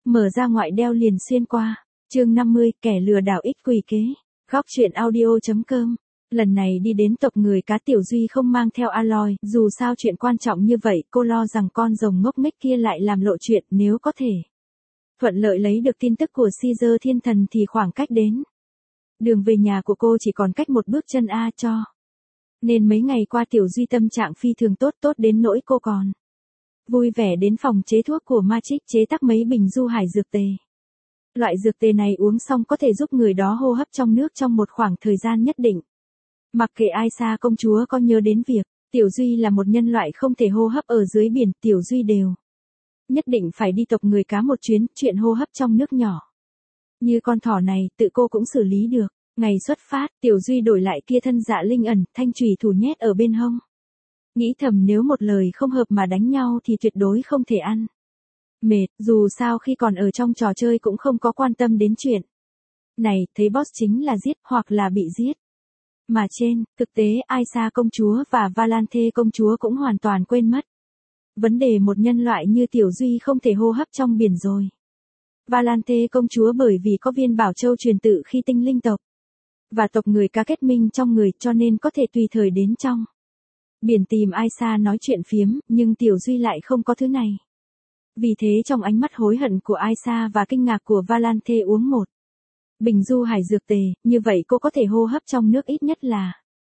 Mở ra ngoại đeo liền xuyên qua. Chương 50, kẻ lừa đảo ích quỷ kế. Góc truyện audio.com. Lần này đi đến tộc người cá Tiểu Duy không mang theo Aloy, dù sao chuyện quan trọng như vậy, cô lo rằng con rồng ngốc nghếch kia lại làm lộ chuyện, nếu có thể thuận lợi lấy được tin tức của Caesar thiên thần thì khoảng cách đến đường về nhà của cô chỉ còn cách một bước chân cho. Nên mấy ngày qua Tiểu Duy tâm trạng phi thường tốt đến nỗi cô còn vui vẻ đến phòng chế thuốc của Magic chế tác mấy bình du hải dược tề. Loại dược tề này uống xong có thể giúp người đó hô hấp trong nước trong một khoảng thời gian nhất định. Mặc kệ Aisa công chúa có nhớ đến việc Tiểu Duy là một nhân loại không thể hô hấp ở dưới biển, Tiểu Duy đều nhất định phải đi tộc người cá một chuyến, chuyện hô hấp trong nước nhỏ như con thỏ này, tự cô cũng xử lý được. Ngày xuất phát, Tiểu Duy đổi lại kia thân dạ linh ẩn, thanh chùy thủ nhét ở bên hông. Nghĩ thầm nếu một lời không hợp mà đánh nhau thì tuyệt đối không thể ăn mệt, dù sao khi còn ở trong trò chơi cũng không có quan tâm đến chuyện này, thấy boss chính là giết hoặc là bị giết. Mà trên thực tế Aisa công chúa và Valante công chúa cũng hoàn toàn quên mất vấn đề một nhân loại như Tiểu Duy không thể hô hấp trong biển rồi. Valante công chúa bởi vì có viên bảo châu truyền tự khi tinh linh tộc và tộc người cá kết minh trong người cho nên có thể tùy thời đến trong biển tìm Aisa nói chuyện phiếm, nhưng Tiểu Duy lại không có thứ này. Vì thế trong ánh mắt hối hận của Aisa và kinh ngạc của Valante uống một bình du hải dược tề, như vậy cô có thể hô hấp trong nước ít nhất là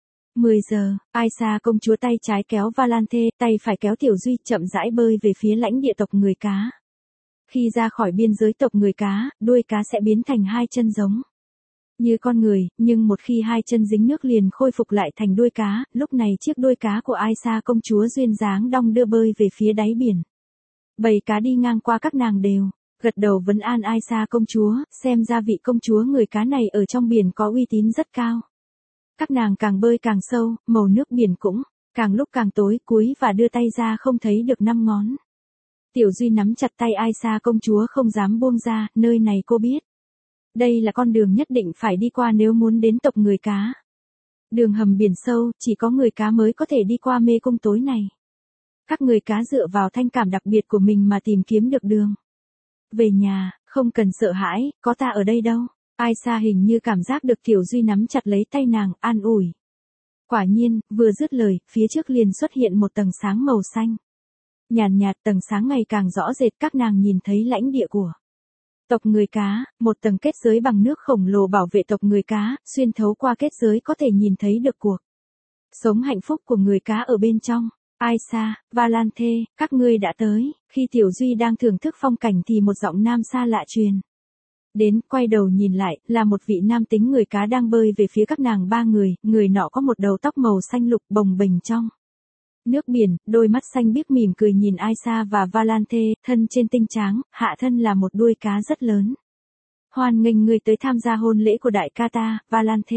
10 giờ. Aisa công chúa tay trái kéo Valante, tay phải kéo Tiểu Duy chậm rãi bơi về phía lãnh địa tộc người cá. Khi ra khỏi biên giới tộc người cá, đuôi cá sẽ biến thành hai chân giống như con người, nhưng một khi hai chân dính nước liền khôi phục lại thành đuôi cá, lúc này chiếc đuôi cá của Aisa công chúa duyên dáng đong đưa bơi về phía đáy biển. Bầy cá đi ngang qua các nàng đều gật đầu vấn an Aisa công chúa, xem ra vị công chúa người cá này ở trong biển có uy tín rất cao. Các nàng càng bơi càng sâu, màu nước biển cũng càng lúc càng tối, cúi và đưa tay ra không thấy được 5 ngón. Tiểu Duy nắm chặt tay Aisa công chúa không dám buông ra, nơi này cô biết. Đây là con đường nhất định phải đi qua nếu muốn đến tộc người cá. Đường hầm biển sâu, chỉ có người cá mới có thể đi qua mê cung tối này. Các người cá dựa vào thanh cảm đặc biệt của mình mà tìm kiếm được đường về nhà, không cần sợ hãi, có ta ở đây đâu. Aisa hình như cảm giác được Tiểu Duy nắm chặt lấy tay nàng, an ủi. Quả nhiên, vừa dứt lời, phía trước liền xuất hiện một tầng sáng màu xanh. Nhàn nhạt tầng sáng ngày càng rõ rệt, các nàng nhìn thấy lãnh địa của tộc người cá, một tầng kết giới bằng nước khổng lồ bảo vệ tộc người cá, xuyên thấu qua kết giới có thể nhìn thấy được cuộc sống hạnh phúc của người cá ở bên trong. Aisa, Valante, các ngươi đã tới. Khi Tiểu Duy đang thưởng thức phong cảnh thì một giọng nam xa lạ truyền đến, quay đầu nhìn lại, là một vị nam tính người cá đang bơi về phía các nàng ba người, người nọ có một đầu tóc màu xanh lục bồng bềnh trong nước biển, đôi mắt xanh biếc mỉm cười nhìn Aisa và Valante, thân trên tinh tráng, hạ thân là một đuôi cá rất lớn. Hoan nghênh người tới tham gia hôn lễ của đại ca ta, Valante.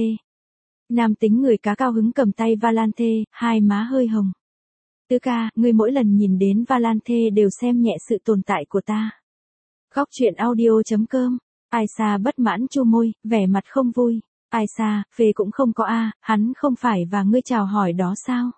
Nam tính người cá cao hứng cầm tay Valante, hai má hơi hồng. Tứ ca, ngươi mỗi lần nhìn đến Valante đều xem nhẹ sự tồn tại của ta. Góc truyện audio.com. Aisa bất mãn chu môi, vẻ mặt không vui. Aisa, về cũng không có hắn không phải và ngươi chào hỏi đó sao?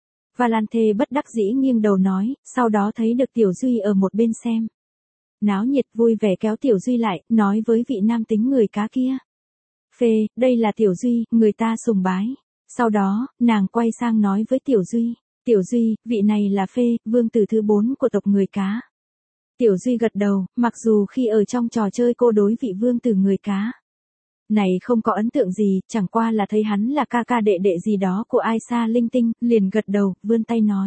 Valante bất đắc dĩ nghiêng đầu nói, sau đó thấy được Tiểu Duy ở một bên xem náo nhiệt, vui vẻ kéo Tiểu Duy lại, nói với vị nam tính người cá kia. Phê, đây là Tiểu Duy, người ta sùng bái. Sau đó, nàng quay sang nói với Tiểu Duy. Tiểu Duy, vị này là Phê, vương tử thứ 4 của tộc người cá. Tiểu Duy gật đầu, mặc dù khi ở trong trò chơi cô đối vị vương tử người cá này không có ấn tượng gì, chẳng qua là thấy hắn là ca ca đệ đệ gì đó của Aisa linh tinh, liền gật đầu, vươn tay nói.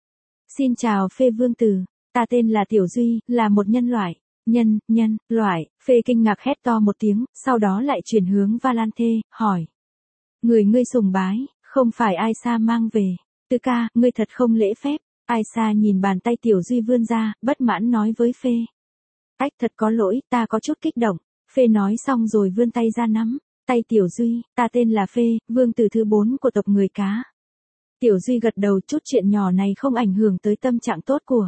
Xin chào Phê vương tử, ta tên là Tiểu Duy, là một nhân loại. Nhân loại, Phê kinh ngạc hét to một tiếng, sau đó lại chuyển hướng Valante, hỏi. Người ngươi sùng bái, không phải Aisa mang về. Tứ ca, ngươi thật không lễ phép. Aisa nhìn bàn tay Tiểu Duy vươn ra, bất mãn nói với Phê. Ách, thật có lỗi, ta có chút kích động. Phê nói xong rồi vươn tay ra nắm tay Tiểu Duy, ta tên là Phê, vương tử thứ 4 của tộc người cá. Tiểu Duy gật đầu, chút chuyện nhỏ này không ảnh hưởng tới tâm trạng tốt của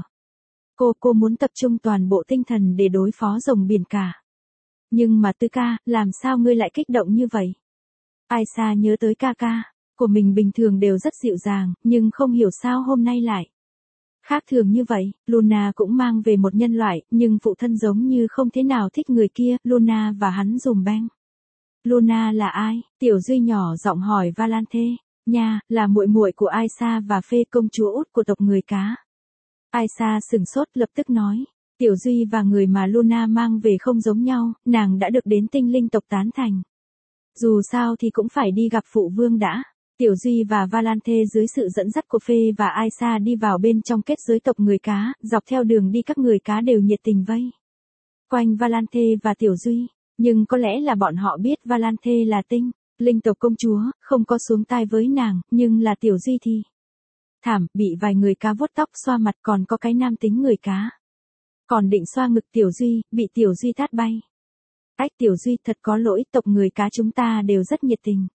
cô muốn tập trung toàn bộ tinh thần để đối phó rồng biển cả. Nhưng mà Tứ ca, làm sao ngươi lại kích động như vậy? Aisa nhớ tới ca ca của mình bình thường đều rất dịu dàng, nhưng không hiểu sao hôm nay lại Khác thường như vậy, Luna cũng mang về một nhân loại, nhưng phụ thân giống như không thế nào thích người kia, Luna và hắn dùm beng. Luna là ai? Tiểu Duy nhỏ giọng hỏi Valante. Nha, là muội muội của Aisa và Phê, công chúa út của tộc người cá. Aisa sừng sốt lập tức nói. Tiểu Duy và người mà Luna mang về không giống nhau, nàng đã được đến tinh linh tộc tán thành. Dù sao thì cũng phải đi gặp phụ vương đã. Tiểu Duy và Valante dưới sự dẫn dắt của Phê và Aisa đi vào bên trong kết giới tộc người cá, dọc theo đường đi các người cá đều nhiệt tình vây quanh Valante và Tiểu Duy. Nhưng có lẽ là bọn họ biết Valante là tinh linh tộc công chúa, không có xuống tai với nàng, nhưng là Tiểu Duy thì thảm, bị vài người cá vuốt tóc xoa mặt, còn có cái nam tính người cá còn định xoa ngực Tiểu Duy, bị Tiểu Duy tát bay. Ách, Tiểu Duy, thật có lỗi, tộc người cá chúng ta đều rất nhiệt tình.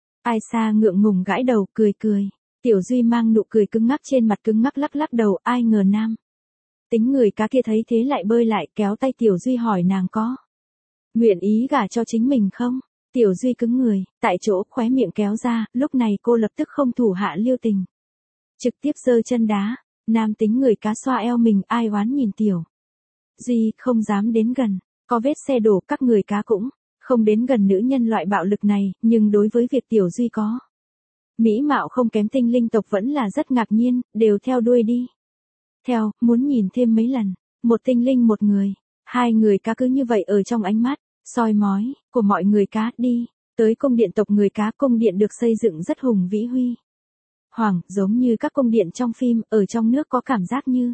Aisa ngượng ngùng gãi đầu, cười cười. Tiểu Duy mang nụ cười cứng ngắc trên mặt, cứng ngắc lắc lắc đầu, ai ngờ nam tính người cá kia thấy thế lại bơi lại, kéo tay Tiểu Duy hỏi nàng có nguyện ý gả cho chính mình không? Tiểu Duy cứng người, tại chỗ, khóe miệng kéo ra, lúc này cô lập tức không thủ hạ lưu tình, trực tiếp giơ chân đá. Nam tính người cá xoa eo mình, ai oán nhìn Tiểu Duy, không dám đến gần. Có vết xe đổ, các người cá cũng không đến gần nữ nhân loại bạo lực này, nhưng đối với việc Tiểu Duy có mỹ mạo không kém tinh linh tộc vẫn là rất ngạc nhiên, đều theo đuôi đi. Theo, muốn nhìn thêm mấy lần. Một tinh linh một người. Hai người cá cứ như vậy ở trong ánh mắt soi mói của mọi người cá đi. Tới cung điện tộc người cá, cung điện được xây dựng rất hùng vĩ huy hoàng, giống như các cung điện trong phim, ở trong nước có cảm giác như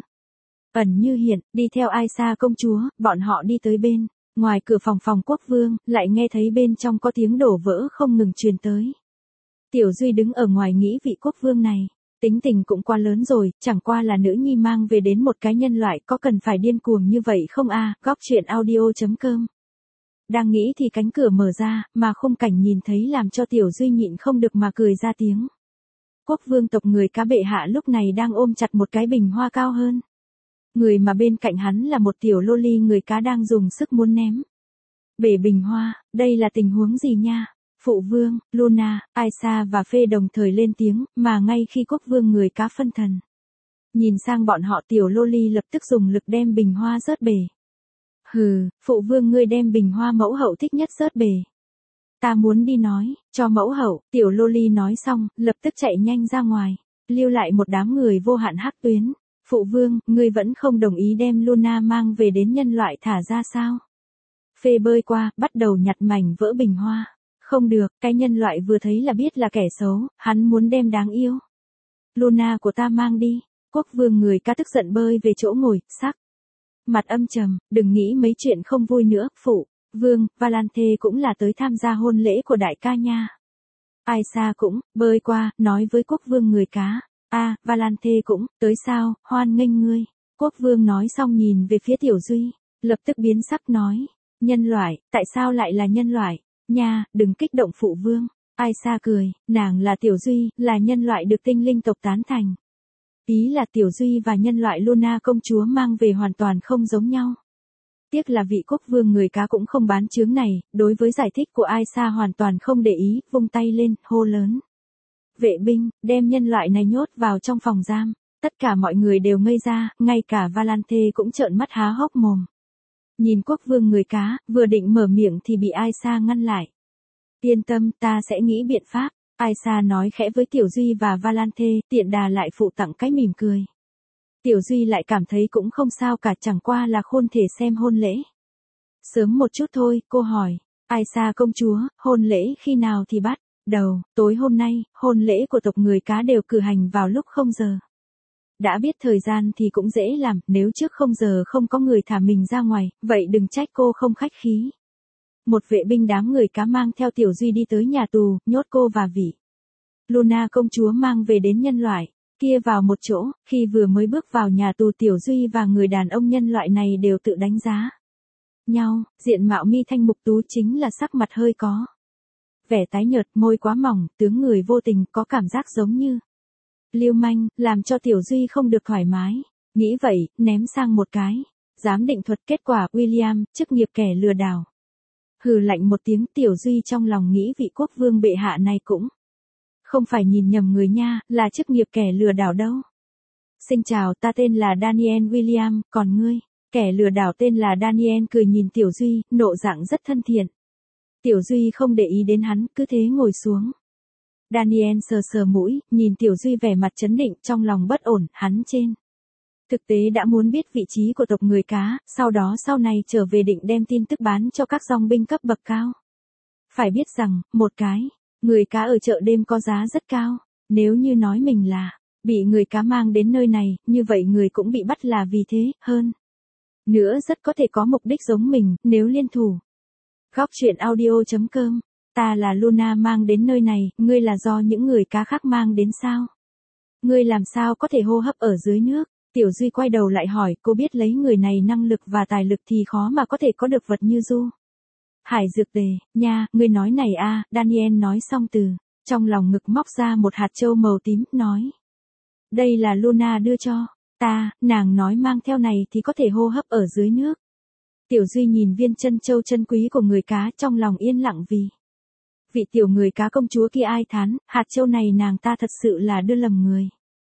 ẩn như hiện. Đi theo Aisa công chúa, bọn họ đi tới bên ngoài cửa phòng quốc vương, lại nghe thấy bên trong có tiếng đổ vỡ không ngừng truyền tới. Tiểu Duy đứng ở ngoài nghĩ vị quốc vương này tính tình cũng quá lớn rồi, chẳng qua là nữ nhi mang về đến một cái nhân loại, có cần phải điên cuồng như vậy không a? Góc truyện audio.com. Đang nghĩ thì cánh cửa mở ra, mà khung cảnh nhìn thấy làm cho Tiểu Duy nhịn không được mà cười ra tiếng. Quốc vương tộc người cá bệ hạ lúc này đang ôm chặt một cái bình hoa cao hơn người, mà bên cạnh hắn là một tiểu loli người cá đang dùng sức muốn ném bể bình hoa. Đây là tình huống gì nha? Phụ vương, Luna, Aisa và Phê đồng thời lên tiếng, mà ngay khi quốc vương người cá phân thần nhìn sang bọn họ, tiểu loli lập tức dùng lực đem bình hoa rớt bể. Hừ, phụ vương ngươi đem bình hoa mẫu hậu thích nhất rớt bể. Ta muốn đi nói cho mẫu hậu. Tiểu loli nói xong, lập tức chạy nhanh ra ngoài, lưu lại một đám người vô hạn hắc tuyến. Phụ vương, ngươi vẫn không đồng ý đem Luna mang về đến nhân loại thả ra sao? Phê bơi qua, bắt đầu nhặt mảnh vỡ bình hoa. Không được, cái nhân loại vừa thấy là biết là kẻ xấu, hắn muốn đem đáng yêu Luna của ta mang đi. Quốc vương người cá tức giận bơi về chỗ ngồi, sắc mặt âm trầm, đừng nghĩ mấy chuyện không vui nữa. Phụ vương, Valante cũng là tới tham gia hôn lễ của đại ca nha. Aisa cũng bơi qua, nói với quốc vương người cá. Valante cũng tới sao? Hoan nghênh ngươi. Quốc vương nói xong nhìn về phía Tiểu Duy, lập tức biến sắc nói. Nhân loại, tại sao lại là nhân loại? Nha, đừng kích động phụ vương. Aisa cười, nàng là Tiểu Duy, là nhân loại được tinh linh tộc tán thành. Ý là Tiểu Duy và nhân loại Luna công chúa mang về hoàn toàn không giống nhau. Tiếc là vị quốc vương người cá cũng không bán chướng này, đối với giải thích của Aisa hoàn toàn không để ý, vung tay lên, hô lớn. Vệ binh, đem nhân loại này nhốt vào trong phòng giam. Tất cả mọi người đều ngây ra, ngay cả Valante cũng trợn mắt há hốc mồm. Nhìn quốc vương người cá, vừa định mở miệng thì bị Aisa ngăn lại. Yên tâm, ta sẽ nghĩ biện pháp. Aisa nói khẽ với Tiểu Duy và Valante, tiện đà lại phụ tặng cái mỉm cười. Tiểu Duy lại cảm thấy cũng không sao cả, chẳng qua là khôn thể xem hôn lễ. Sớm một chút thôi, cô hỏi. Aisa công chúa, hôn lễ khi nào thì bắt đầu? Tối hôm nay, hôn lễ của tộc người cá đều cử hành vào lúc 0 giờ. Đã biết thời gian thì cũng dễ làm, nếu trước 0 giờ không có người thả mình ra ngoài, vậy đừng trách cô không khách khí. Một vệ binh đám người cá mang theo Tiểu Duy đi tới nhà tù, nhốt cô và vị Luna công chúa mang về đến nhân loại kia vào một chỗ. Khi vừa mới bước vào nhà tù, Tiểu Duy và người đàn ông nhân loại này đều tự đánh giá nhau. Diện mạo mi thanh mục tú, chính là sắc mặt hơi có vẻ tái nhợt, môi quá mỏng, tướng người vô tình, có cảm giác giống như lưu manh, làm cho Tiểu Duy không được thoải mái. Nghĩ vậy, ném sang một cái giám định thuật, kết quả William, chức nghiệp kẻ lừa đảo. Hừ lạnh một tiếng, Tiểu Duy trong lòng nghĩ vị quốc vương bệ hạ này cũng không phải nhìn nhầm người nha, là chức nghiệp kẻ lừa đảo đâu. Xin chào, ta tên là Daniel William, còn ngươi? Kẻ lừa đảo tên là Daniel cười nhìn Tiểu Duy, nộ dạng rất thân thiện. Tiểu Duy không để ý đến hắn, cứ thế ngồi xuống. Daniel sờ sờ mũi, nhìn Tiểu Duy vẻ mặt trấn định, trong lòng bất ổn, hắn trên thực tế đã muốn biết vị trí của tộc người cá, sau đó sau này trở về định đem tin tức bán cho các dòng binh cấp bậc cao. Phải biết rằng, một cái người cá ở chợ đêm có giá rất cao, nếu như nói mình là bị người cá mang đến nơi này, như vậy người cũng bị bắt là vì thế, hơn nữa rất có thể có mục đích giống mình, nếu liên thủ. Góc truyện audio.com, ta là Luna mang đến nơi này, ngươi là do những người cá khác mang đến sao? Ngươi làm sao có thể hô hấp ở dưới nước? Tiểu Duy quay đầu lại hỏi, cô biết lấy người này năng lực và tài lực thì khó mà có thể có được vật như du hải dược tề, nha, ngươi nói này a, Daniel nói xong từ trong lòng ngực móc ra một hạt châu màu tím, nói. Đây là Luna đưa cho ta, nàng nói mang theo này thì có thể hô hấp ở dưới nước. Tiểu Duy nhìn viên chân châu chân quý của người cá, trong lòng yên lặng vì vị tiểu người cá công chúa kia ai thán, hạt châu này nàng ta thật sự là đưa lầm người.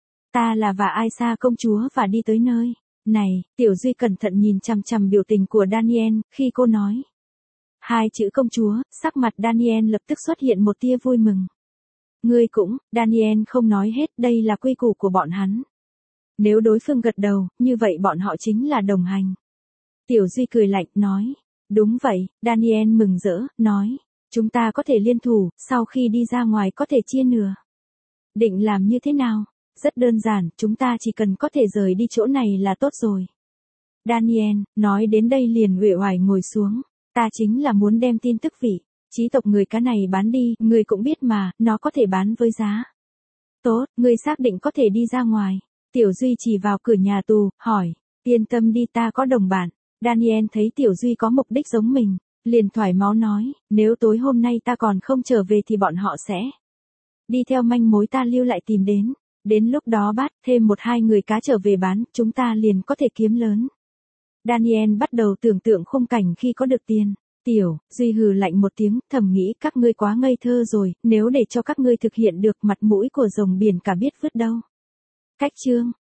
Ta là và ai xa công chúa và đi tới nơi này. Tiểu Duy cẩn thận nhìn chằm chằm biểu tình của Daniel, khi cô nói hai chữ công chúa, sắc mặt Daniel lập tức xuất hiện một tia vui mừng. Ngươi cũng, Daniel không nói hết, đây là quy củ của bọn hắn. Nếu đối phương gật đầu, như vậy bọn họ chính là đồng hành. Tiểu Duy cười lạnh, nói. Đúng vậy, Daniel mừng rỡ, nói. Chúng ta có thể liên thủ, sau khi đi ra ngoài có thể chia nửa. Định làm như thế nào? Rất đơn giản, chúng ta chỉ cần có thể rời đi chỗ này là tốt rồi. Daniel, nói đến đây liền uể oải ngồi xuống. Ta chính là muốn đem tin tức vị trí tộc người cá này bán đi, ngươi cũng biết mà, nó có thể bán với giá tốt, ngươi xác định có thể đi ra ngoài. Tiểu Duy chỉ vào cửa nhà tù, hỏi, yên tâm đi, ta có đồng bạn. Daniel thấy Tiểu Duy có mục đích giống mình, liền thoải mái nói, nếu tối hôm nay ta còn không trở về thì bọn họ sẽ đi theo manh mối ta lưu lại tìm đến. Đến lúc đó bắt thêm 1-2 người cá trở về bán, chúng ta liền có thể kiếm lớn. Daniel bắt đầu tưởng tượng khung cảnh khi có được tiền. Tiểu Duy hừ lạnh một tiếng, thầm nghĩ các ngươi quá ngây thơ rồi, nếu để cho các ngươi thực hiện được, mặt mũi của rồng biển cả biết vứt đâu. Cách chương